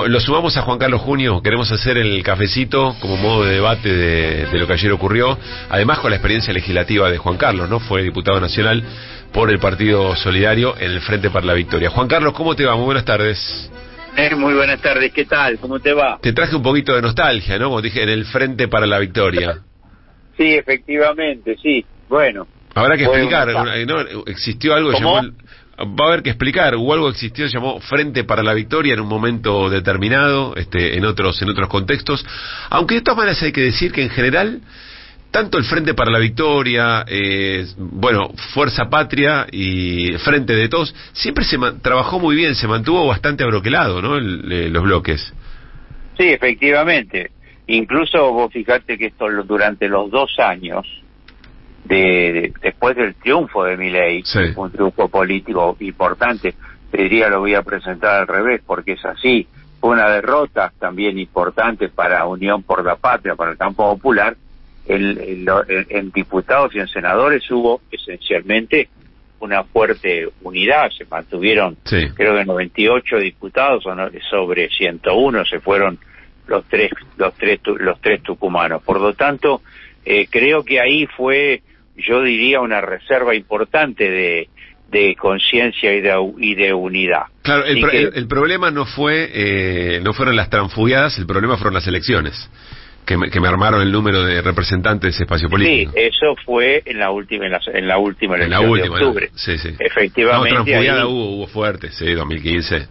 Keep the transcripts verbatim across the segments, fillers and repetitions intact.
Lo sumamos a Juan Carlos Junio, queremos hacer el cafecito como modo de debate de, de lo que ayer ocurrió, además con la experiencia legislativa de Juan Carlos, ¿no? Fue diputado nacional por el Partido Solidario en el Frente para la Victoria. Juan Carlos, ¿cómo te va? Muy buenas tardes. Eh, muy buenas tardes, ¿qué tal? ¿Cómo te va? Te traje un poquito de nostalgia, ¿no? Como te dije, en el Frente para la Victoria. Sí, efectivamente, sí, bueno. Habrá que explicar, ¿no? Existió algo que ¿Cómo? llamó... Va a haber que explicar, hubo algo que existió, se llamó Frente para la Victoria en un momento determinado, este, en otros en otros contextos, aunque de todas maneras hay que decir que en general, tanto el Frente para la Victoria, eh, bueno, Fuerza Patria y Frente de Todos, siempre se trabajó muy bien, se mantuvo bastante abroquelado, ¿no? El, eh, los bloques. Sí, efectivamente, incluso vos fijate que esto durante los dos años, De, de, después del triunfo de Milei, sí. Un triunfo político importante, te diría lo voy a presentar al revés porque es así, fue una derrota también importante para Unión por la Patria, para el campo popular. el, el, el, en diputados y en senadores hubo esencialmente una fuerte unidad, se mantuvieron, sí. creo que noventa y ocho diputados sobre ciento uno, se fueron los tres los tres los tres tucumanos. Por lo tanto, eh, creo que ahí fue, yo diría, una reserva importante de de conciencia y de, y de unidad. Claro, el, pro, que, el, el problema no fue eh, no fueron las transfugiadas, el problema fueron las elecciones que me, que me armaron el número de representantes de ese espacio político. Sí, eso fue en la última en la, en la última elección en la última, de octubre. ¿No? Sí, sí. Efectivamente. No, transfugiada ahí, hubo, hubo fuerte, sí, dos mil quince.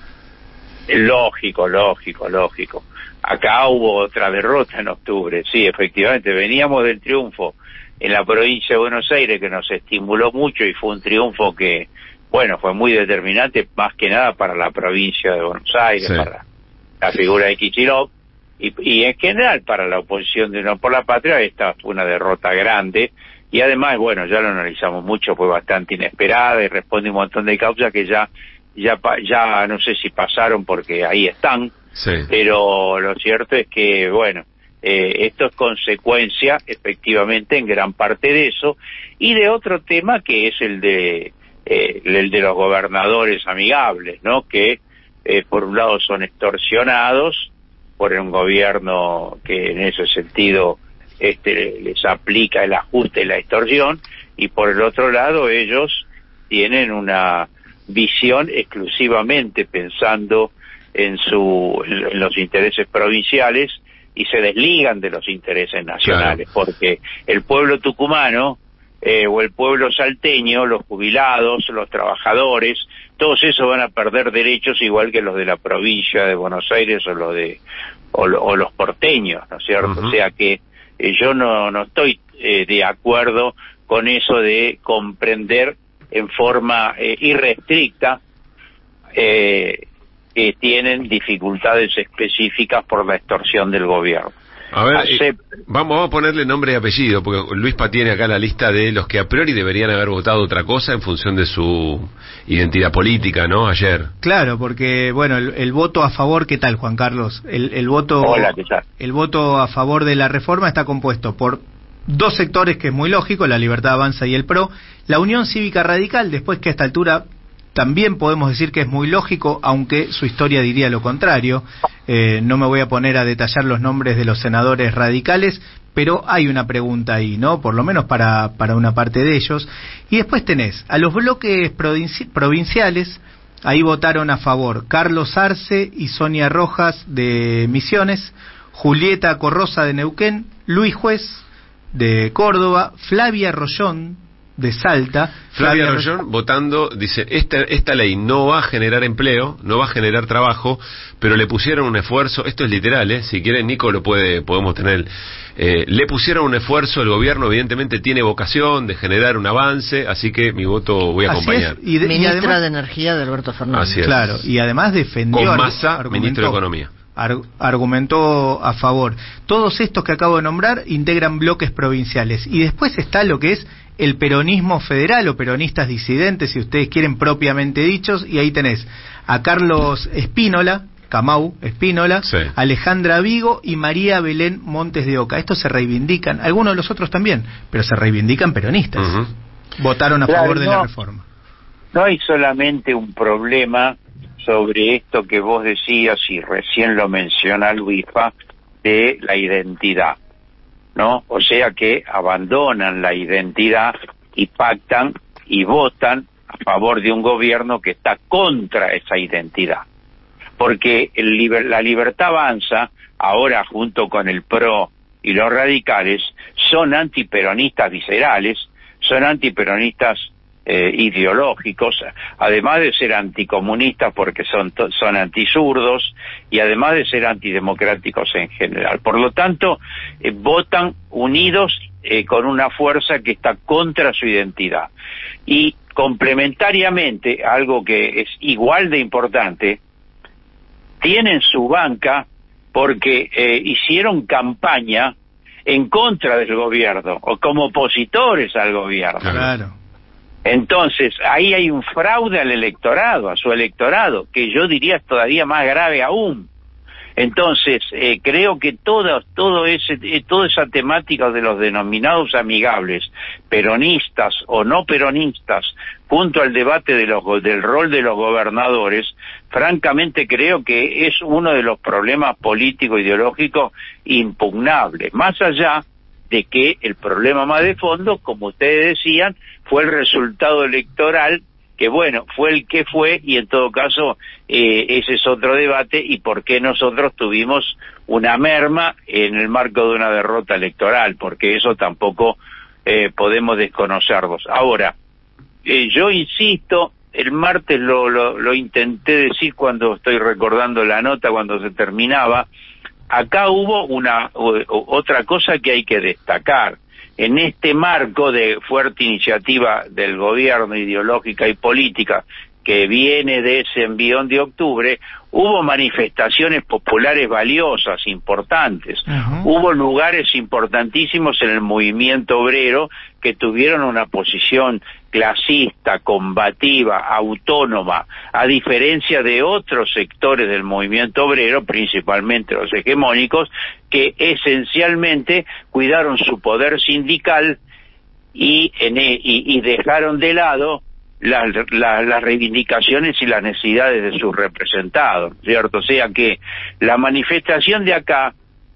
Lógico, lógico, lógico. Acá hubo otra derrota en octubre, sí, efectivamente. Veníamos del triunfo en la provincia de Buenos Aires, que nos estimuló mucho y fue un triunfo que, bueno, fue muy determinante, más que nada para la provincia de Buenos Aires, sí. para la figura de Kicillof, y, y en general para la oposición de Unión por la Patria. Esta fue una derrota grande, y además, bueno, ya lo analizamos mucho, fue bastante inesperada y responde un montón de causas que ya, ya, ya no sé si pasaron porque ahí están, sí. pero lo cierto es que, bueno, Eh, esto es consecuencia, efectivamente, en gran parte de eso, y de otro tema que es el de eh, el de los gobernadores amigables, ¿no? Que, eh, por un lado, son extorsionados por un gobierno que, en ese sentido, este les aplica el ajuste y la extorsión, y por el otro lado, ellos tienen una visión exclusivamente pensando en, su, en los intereses provinciales, y se desligan de los intereses nacionales, claro. porque el pueblo tucumano eh, o el pueblo salteño, los jubilados, los trabajadores, todos esos van a perder derechos igual que los de la provincia de Buenos Aires o los de o, lo, o los porteños, ¿no es cierto? Uh-huh. O sea que eh, yo no no estoy eh, de acuerdo con eso de comprender en forma eh, irrestricta eh, que tienen dificultades específicas por la extorsión del gobierno. A ver, Acept... eh, vamos, vamos a ponerle nombre y apellido, porque Luispa tiene acá la lista de los que a priori deberían haber votado otra cosa en función de su identidad política, ¿no? Ayer. Claro, porque, bueno, el, el voto a favor, ¿qué tal, Juan Carlos? El, el voto, Hola, ¿qué tal? El voto a favor de la reforma está compuesto por dos sectores que es muy lógico, la Libertad Avanza y el PRO, la Unión Cívica Radical, después que a esta altura también podemos decir que es muy lógico, aunque su historia diría lo contrario. Eh, no me voy a poner a detallar los nombres de los senadores radicales, pero hay una pregunta ahí, ¿no? Por lo menos para, para una parte de ellos. Y después tenés a los bloques provinci- provinciales, ahí votaron a favor Carlos Arce y Sonia Rojas de Misiones, Julieta Corrosa de Neuquén, Luis Juez de Córdoba, Flavia Rollón de Salta. Flavia, Flavia Rollón votando, dice, esta esta ley no va a generar empleo, no va a generar trabajo, pero le pusieron un esfuerzo, esto es literal, ¿eh? Si quieren Nico lo puede, podemos tener, eh, le pusieron un esfuerzo, el gobierno evidentemente tiene vocación de generar un avance, así que mi voto voy a así acompañar. Es, y de, Ministra y además, de Energía de Alberto Fernández. Así es. Claro, y además defendió... Con Massa, ministro de Economía. Argumentó a favor. Todos estos que acabo de nombrar integran bloques provinciales. Y después está lo que es el peronismo federal o peronistas disidentes, si ustedes quieren, propiamente dichos. Y ahí tenés a Carlos Espínola, Camau Espínola, sí. Alejandra Vigo y María Belén Montes de Oca. Estos se reivindican, algunos de los otros también, pero se reivindican peronistas. Uh-huh. Votaron a claro, favor de no, la reforma. No hay solamente un problema sobre esto que vos decías, y recién lo menciona Luisfa, de la identidad, ¿no? O sea que abandonan la identidad y pactan y votan a favor de un gobierno que está contra esa identidad. Porque el liber, la Libertad Avanza, ahora junto con el P R O y los radicales, son antiperonistas viscerales, son antiperonistas eh, ideológicos, además de ser anticomunistas porque son, son antizurdos, y además de ser antidemocráticos en general. Por lo tanto, eh, votan unidos eh, con una fuerza que está contra su identidad. Y complementariamente, algo que es igual de importante, tienen su banca porque eh, hicieron campaña en contra del gobierno o como opositores al gobierno. Claro. Entonces, ahí hay un fraude al electorado, a su electorado, que yo diría es todavía más grave aún. Entonces, eh, creo que toda, todo ese, eh, toda esa temática de los denominados amigables, peronistas o no peronistas, junto al debate de los, del rol de los gobernadores, francamente creo que es uno de los problemas político-ideológicos impugnables, más allá de que el problema más de fondo, como ustedes decían, fue el resultado electoral, que bueno, fue el que fue, y en todo caso eh, ese es otro debate, y por qué nosotros tuvimos una merma en el marco de una derrota electoral, porque eso tampoco eh, podemos desconocerlos. Ahora, eh, yo insisto, el martes lo, lo, lo intenté decir cuando estoy recordando la nota, cuando se terminaba, acá hubo una o, otra cosa que hay que destacar. En este marco de fuerte iniciativa del gobierno ideológica y política que viene de ese envión de octubre, hubo manifestaciones populares valiosas, importantes. Uh-huh. Hubo lugares importantísimos en el movimiento obrero que tuvieron una posición clasista, combativa, autónoma, a diferencia de otros sectores del movimiento obrero, principalmente los hegemónicos, que esencialmente cuidaron su poder sindical y, en, y, y dejaron de lado las la, las reivindicaciones y las necesidades de sus representados, ¿cierto? O sea que la manifestación de acá,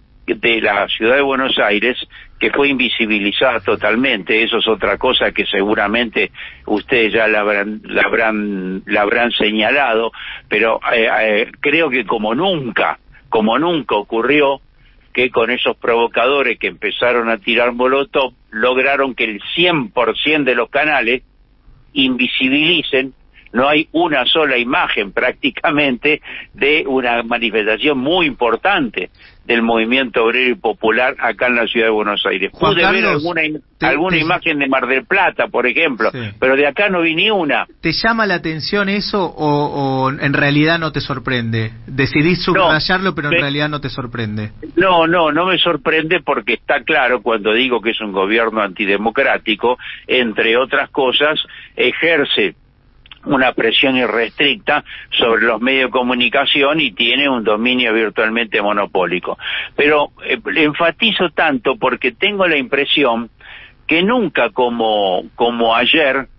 de la ciudad de Buenos Aires, que fue invisibilizada totalmente, eso es otra cosa que seguramente ustedes ya la habrán, la habrán, la habrán señalado, pero eh, eh, creo que como nunca, como nunca ocurrió, que con esos provocadores que empezaron a tirar molotov, lograron que el cien por ciento de los canales invisibilicen. No hay una sola imagen prácticamente de una manifestación muy importante del movimiento obrero y popular acá en la ciudad de Buenos Aires. Juan Pude Carlos, ver alguna, te, alguna te, imagen de Mar del Plata, por ejemplo, sí, pero de acá no vi ni una. ¿Te llama la atención eso o, o en realidad no te sorprende? Decidís subrayarlo, no, pero en me, realidad no te sorprende. No, no, no me sorprende porque está claro cuando digo que es un gobierno antidemocrático, entre otras cosas, ejerce una presión irrestricta sobre los medios de comunicación y tiene un dominio virtualmente monopólico. Pero eh, enfatizo tanto porque tengo la impresión que nunca como, como ayer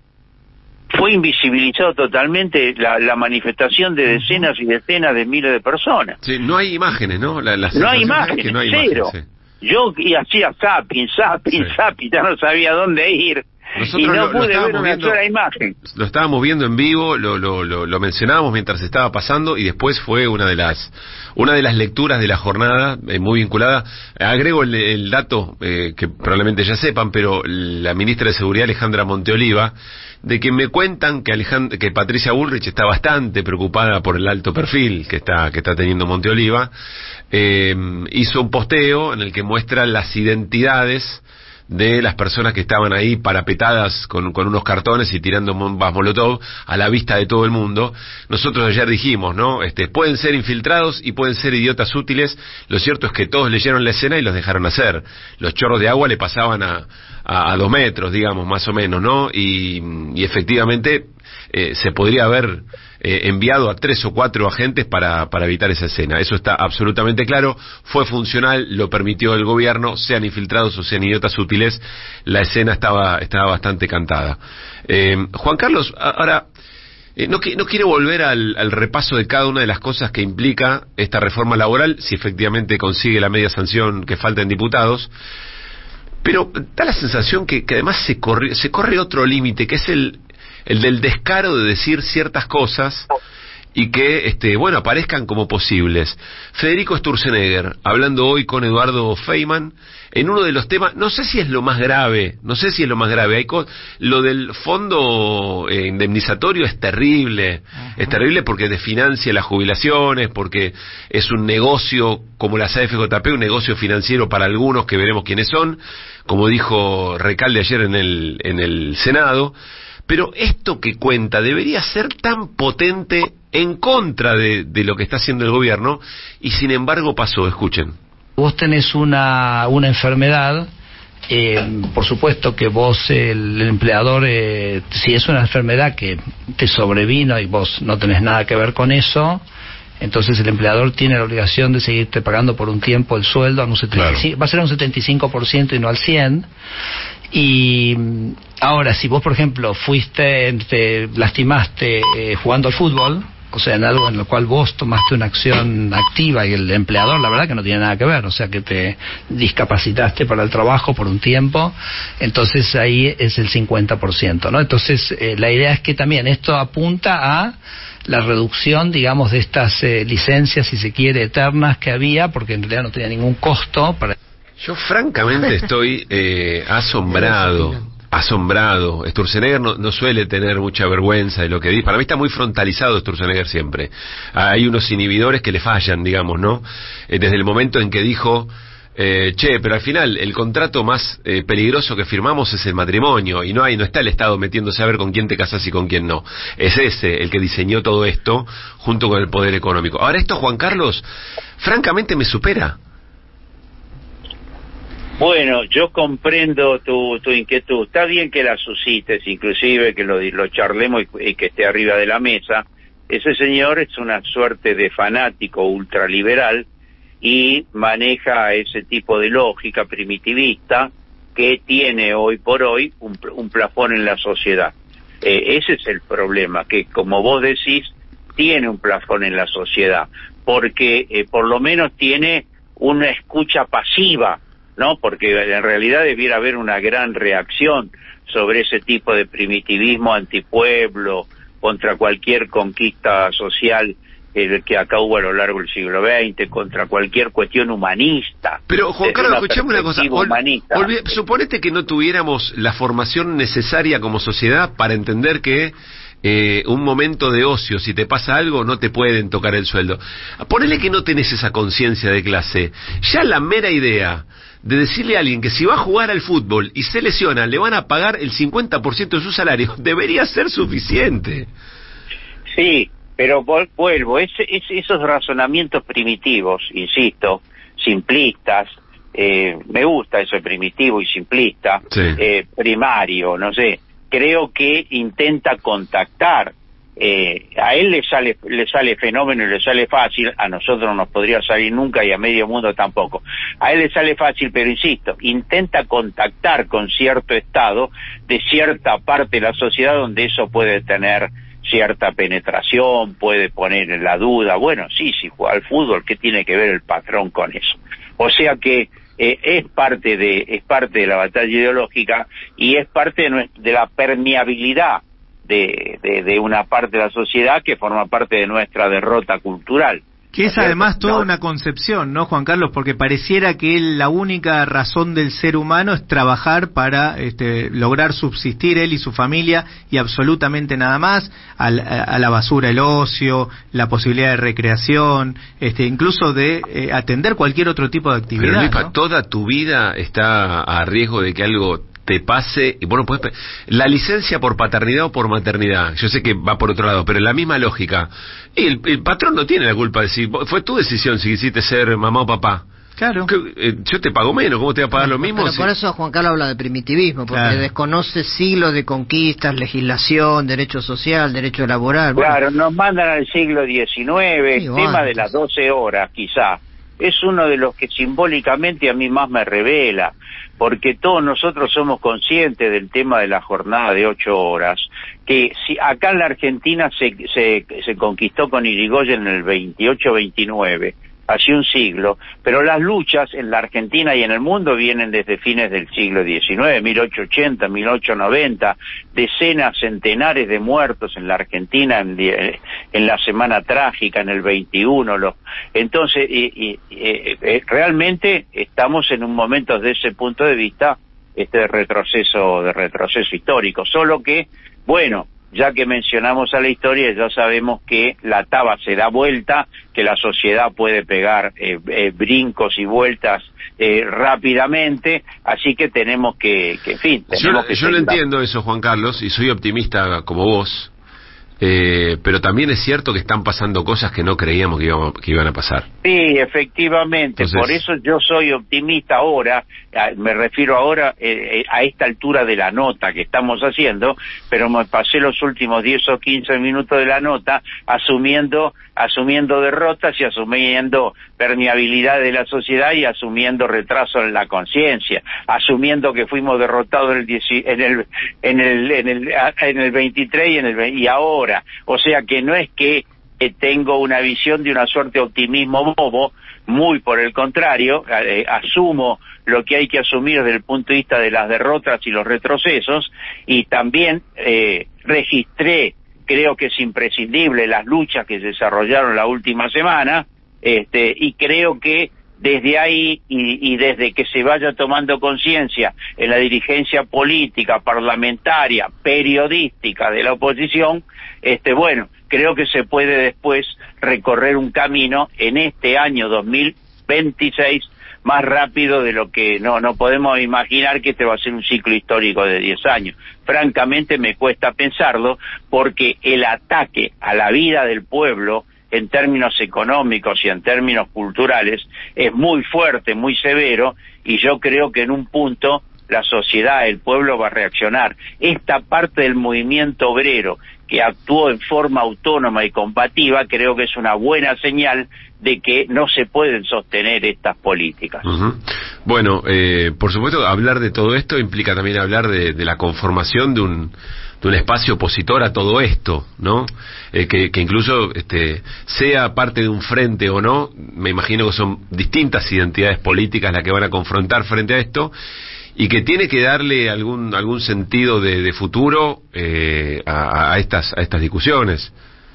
fue invisibilizado totalmente la, la manifestación de decenas y decenas de miles de personas. Sí, no hay imágenes, ¿no? La, la no hay imágenes, que no hay cero. Imágenes, sí. Yo y hacía zapping, zapping, sí. zapping, ya no sabía dónde ir. Nosotros y no lo, pude lo ver una viendo, sola imagen. Lo estábamos viendo en vivo, lo, lo, lo, lo mencionábamos mientras estaba pasando y después fue una de las una de las lecturas de la jornada eh, muy vinculada. Agrego el, el dato eh, que probablemente ya sepan, pero la ministra de Seguridad Alejandra Monteoliva, de que me cuentan que Alejandra, que Patricia Bullrich está bastante preocupada por el alto perfil que está que está teniendo Monteoliva, eh, hizo un posteo en el que muestra las identidades de las personas que estaban ahí parapetadas con, con unos cartones y tirando bombas molotov a la vista de todo el mundo. Nosotros ayer dijimos, ¿no? Este, pueden ser infiltrados y pueden ser idiotas útiles. Lo cierto es que todos leyeron la escena y los dejaron hacer. Los chorros de agua le pasaban a, a, a dos metros, digamos, más o menos, ¿no? Y, y efectivamente eh, se podría haber Eh, enviado a tres o cuatro agentes para, para evitar esa escena. Eso está absolutamente claro, fue funcional, lo permitió el gobierno, sean infiltrados o sean idiotas útiles, la escena estaba, estaba bastante cantada. Eh, Juan Carlos, ahora, Eh, no, no quiero volver al, al repaso de cada una de las cosas que implica esta reforma laboral, si efectivamente consigue la media sanción que falta en diputados, pero da la sensación que, que además se corre, se corre otro límite, que es el, el del descaro de decir ciertas cosas y que, este, bueno, aparezcan como posibles. Federico Sturzenegger, hablando hoy con Eduardo Feynman, en uno de los temas, no sé si es lo más grave, no sé si es lo más grave, hay co lo del fondo eh, indemnizatorio es terrible, uh-huh. es terrible porque desfinancia las jubilaciones, porque es un negocio, como la A F J P, un negocio financiero para algunos que veremos quiénes son, como dijo Recalde ayer en el, en el Senado. Pero esto que cuenta debería ser tan potente en contra de, de lo que está haciendo el gobierno, y sin embargo pasó. Escuchen. Vos tenés una, una enfermedad, eh, por supuesto que vos, el, el empleador, eh, si es una enfermedad que te sobrevino y vos no tenés nada que ver con eso, entonces el empleador tiene la obligación de seguirte pagando por un tiempo el sueldo, a un setenta y cinco, claro. Va a ser a un setenta y cinco por ciento y no al cien por ciento. Y ahora, si vos, por ejemplo, fuiste, te lastimaste eh, jugando al fútbol, o sea, en algo en lo cual vos tomaste una acción activa y el empleador, la verdad que no tiene nada que ver, o sea, que te discapacitaste para el trabajo por un tiempo, entonces ahí es el cincuenta por ciento, ¿no? Entonces, eh, la idea es que también esto apunta a la reducción, digamos, de estas eh, licencias, si se quiere, eternas que había, porque en realidad no tenía ningún costo para... Yo francamente estoy eh, asombrado, asombrado. Sturzenegger no, no suele tener mucha vergüenza de lo que dice. Para mí está muy frontalizado Sturzenegger siempre. Hay unos inhibidores que le fallan, digamos, ¿no? Eh, desde el momento en que dijo, eh, che, pero al final el contrato más eh, peligroso que firmamos es el matrimonio, y no hay, no está el Estado metiéndose a ver con quién te casás y con quién no. Es ese el que diseñó todo esto junto con el poder económico. Ahora esto, Juan Carlos, francamente me supera. Bueno, yo comprendo tu, tu inquietud. Está bien que la suscites, inclusive que lo, lo charlemos y, y que esté arriba de la mesa. Ese señor es una suerte de fanático ultraliberal y maneja ese tipo de lógica primitivista que tiene hoy por hoy un, un plafón en la sociedad. Eh, ese es el problema, que como vos decís, tiene un plafón en la sociedad, porque eh, por lo menos tiene una escucha pasiva, ¿no? Porque en realidad debiera haber una gran reacción sobre ese tipo de primitivismo antipueblo, contra cualquier conquista social eh, que acá hubo a lo largo del siglo veinte, contra cualquier cuestión humanista. Pero, Juan Carlos, escuchame una cosa. Ol, olvid, suponete que no tuviéramos la formación necesaria como sociedad para entender que Eh, un momento de ocio, si te pasa algo, no te pueden tocar el sueldo. Ponele que no tenés esa conciencia de clase. Ya la mera idea de decirle a alguien que si va a jugar al fútbol y se lesiona, le van a pagar el cincuenta por ciento de su salario, debería ser suficiente. Sí, pero vuelvo, ese, ese, esos razonamientos primitivos, insisto, simplistas, eh, me gusta eso primitivo y simplista, sí. eh, primario, no sé, creo que intenta contactar, eh, a él le sale le sale fenómeno y le sale fácil, a nosotros no nos podría salir nunca y a medio mundo tampoco. A él le sale fácil, pero insisto, intenta contactar con cierto estado de cierta parte de la sociedad donde eso puede tener cierta penetración, puede poner en la duda, bueno, sí, si juega al fútbol, ¿qué tiene que ver el patrón con eso? O sea que Eh, es parte de es parte de la batalla ideológica y es parte de, nuestra, de la permeabilidad de, de, de una parte de la sociedad que forma parte de nuestra derrota cultural. Que es además toda una concepción, ¿no, Juan Carlos? Porque pareciera que la única razón del ser humano es trabajar para este, lograr subsistir él y su familia y absolutamente nada más, a la, a la basura el ocio, la posibilidad de recreación, este, incluso de eh, atender cualquier otro tipo de actividad. Pero Luispa, ¿no? Toda tu vida está a riesgo de que algo te pase, y bueno, pues la licencia por paternidad o por maternidad, yo sé que va por otro lado, pero en la misma lógica, y el, el patrón no tiene la culpa de si fue tu decisión si quisiste ser mamá o papá. Claro. Que, eh, yo te pago menos, ¿cómo te va a pagar lo mismo? Pero si... por eso Juan Carlos habla de primitivismo, porque claro. desconoce siglos de conquistas, legislación, derecho social, derecho laboral. Claro, bueno. Nos mandan al siglo diecinueve, sí, el tema de las doce horas, quizá. es uno de los que simbólicamente a mí más me revela, porque todos nosotros somos conscientes del tema de la jornada de ocho horas, que si acá en la Argentina se, se, se conquistó con Irigoyen en el veintiocho veintinueve, hace un siglo, pero las luchas en la Argentina y en el mundo vienen desde fines del siglo diecinueve, mil ochocientos ochenta, mil ochocientos noventa, decenas, centenares de muertos en la Argentina en, en la Semana Trágica, en el veintiuno. Los, entonces, y, y, y, realmente estamos en un momento desde ese punto de vista este de retroceso, de retroceso histórico, solo que, bueno, ya que mencionamos a la historia, ya sabemos que la taba se da vuelta, que la sociedad puede pegar eh, eh, brincos y vueltas eh, rápidamente, así que tenemos que, que en fin... Tenemos yo que yo lo entiendo eso, Juan Carlos, y soy optimista como vos, eh, pero también es cierto que están pasando cosas que no creíamos que, íbamos, que iban a pasar. Sí, efectivamente, Entonces... por eso yo soy optimista ahora, me refiero ahora eh, a esta altura de la nota que estamos haciendo, pero me pasé los últimos diez o quince minutos de la nota asumiendo asumiendo derrotas y asumiendo permeabilidad de la sociedad y asumiendo retraso en la conciencia, asumiendo que fuimos derrotados en el, en el en el en el en el veintitrés y en el y ahora, o sea que no es que eh, tengo una visión de una suerte de optimismo bobo, muy por el contrario, eh, asumo lo que hay que asumir desde el punto de vista de las derrotas y los retrocesos, y también eh, registré, creo que es imprescindible, las luchas que se desarrollaron la última semana, este, y creo que desde ahí y, y desde que se vaya tomando conciencia en la dirigencia política, parlamentaria, periodística de la oposición, este, bueno, creo que se puede después recorrer un camino en este año dos mil veintiséis más rápido de lo que no no podemos imaginar que este va a ser un ciclo histórico de diez años. Francamente me cuesta pensarlo, porque el ataque a la vida del pueblo en términos económicos y en términos culturales es muy fuerte, muy severo, y yo creo que en un punto la sociedad, el pueblo va a reaccionar. Esta parte del movimiento obrero que actuó en forma autónoma y combativa, creo que es una buena señal de que no se pueden sostener estas políticas. Uh-huh. Bueno, eh, por supuesto, hablar de todo esto implica también hablar de, de la conformación de un de un espacio opositor a todo esto, ¿no? Eh, que, que incluso este, sea parte de un frente o no, me imagino que son distintas identidades políticas las que van a confrontar frente a esto, y que tiene que darle algún algún sentido de, de futuro eh, a, a estas a estas discusiones.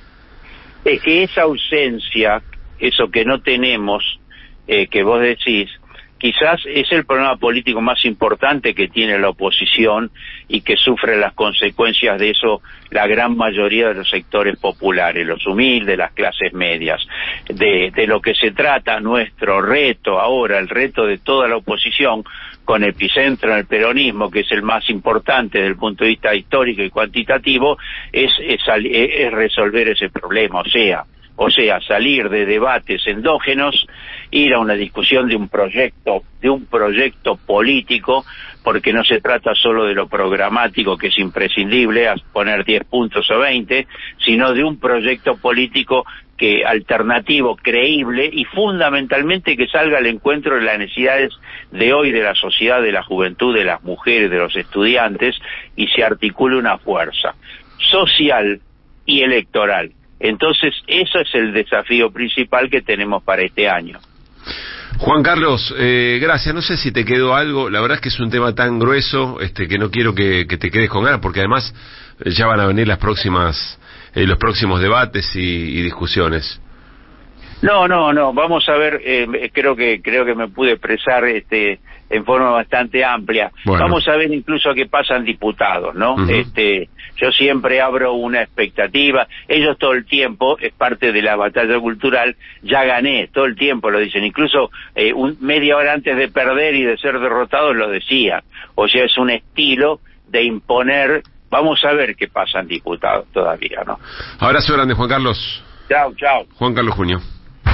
Es que esa ausencia, eso que no tenemos, eh, que vos decís, quizás es el problema político más importante que tiene la oposición y que sufre las consecuencias de eso la gran mayoría de los sectores populares, los humildes, las clases medias. De, de lo que se trata nuestro reto ahora, el reto de toda la oposición, con epicentro en el peronismo, que es el más importante desde el punto de vista histórico y cuantitativo, es, es, es resolver ese problema, o sea, O sea, salir de debates endógenos, ir a una discusión de un proyecto, de un proyecto político, porque no se trata solo de lo programático, que es imprescindible, a poner diez puntos o veinte, sino de un proyecto político que alternativo, creíble y fundamentalmente que salga al encuentro de las necesidades de hoy de la sociedad, de la juventud, de las mujeres, de los estudiantes, y se articule una fuerza social y electoral. Entonces, eso es el desafío principal que tenemos para este año. Juan Carlos, eh, gracias. No sé si te quedó algo. La verdad es que es un tema tan grueso este, que no quiero que, que te quedes con ganas, porque además eh, ya van a venir las próximas, eh, los próximos debates y, y discusiones. No, no, no. Vamos a ver. Eh, creo que creo que me pude expresar este en forma bastante amplia. Bueno. Vamos a ver incluso qué pasan diputados, ¿no? Uh-huh. Este, yo siempre abro una expectativa. Ellos todo el tiempo, es parte de la batalla cultural, ya gané, todo el tiempo lo dicen. Incluso eh, un, media hora antes de perder y de ser derrotados lo decían. O sea, es un estilo de imponer. Vamos a ver qué pasan diputados todavía, ¿no? Abrazo grande, Juan Carlos. Chao, chao. Juan Carlos Junio.